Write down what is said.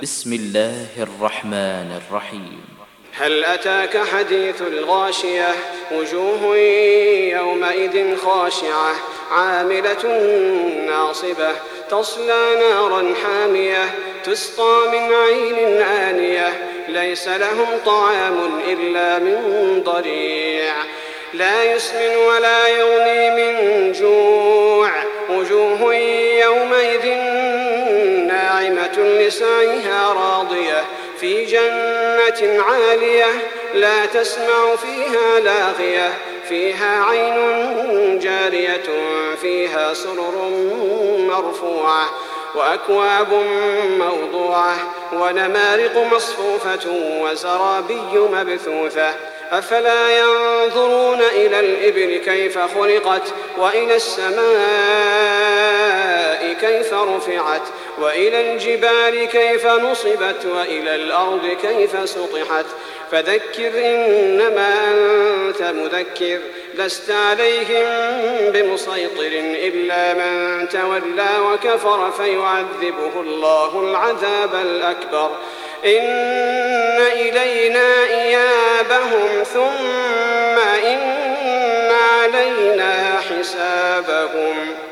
بسم الله الرحمن الرحيم. هل أتاك حديث الغاشية وجوه يومئذ خاشعة عاملة ناصبة تصلى نارا حامية تسقى من عين آنية ليس لهم طعام إلا من ضريع لا يسمن ولا يغني من جوع وجوه يومئذ ناعمة لسعيها راضية في جنة عالية لا تسمع فيها لاغية فيها عين جارية فيها سرر مرفوعة وأكواب موضوعة ونمارق مصفوفة وزرابي مبثوثة أفلا ينظرون إلى الإبل كيف خلقت وإلى السماء كيف رفعت وإلى الجبال كيف نصبت وإلى الأرض كيف سطحت فذكر إنما أنت مذكر لست عليهم بمسيطر إلا من تولى وكفر فيعذبه الله العذاب الأكبر إن إلينا إيابهم ثم إن علينا حسابهم.